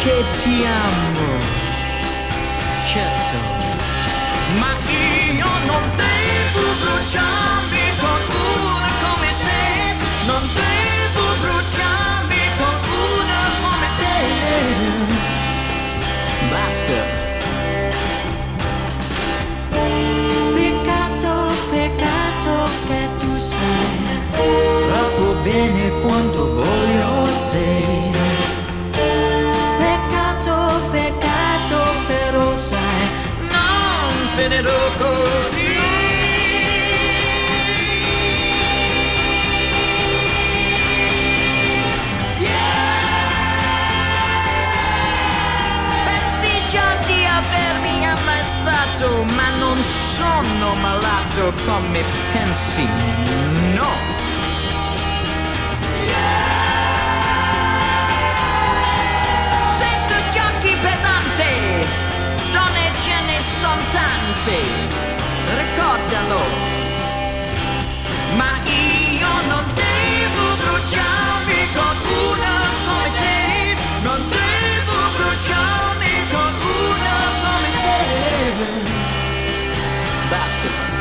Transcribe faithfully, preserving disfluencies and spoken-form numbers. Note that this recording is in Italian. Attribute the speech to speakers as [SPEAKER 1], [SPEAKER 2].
[SPEAKER 1] che ti amo, certo, ma io non devo bruciarmi con una come te, non devo bruciarmi con una come te. Basta. Peccato, peccato che tu sai troppo bene quanto voglio te. Peccato, peccato, però sai, non finirò così. Avermi ammaestrato, ma non sono malato come pensi, no. Sento gli occhi pesanti, donne ce ne son tante, ricordalo, ma io non devo bruciarmi con una come te, non devo bruciarmi con una come te. Basta.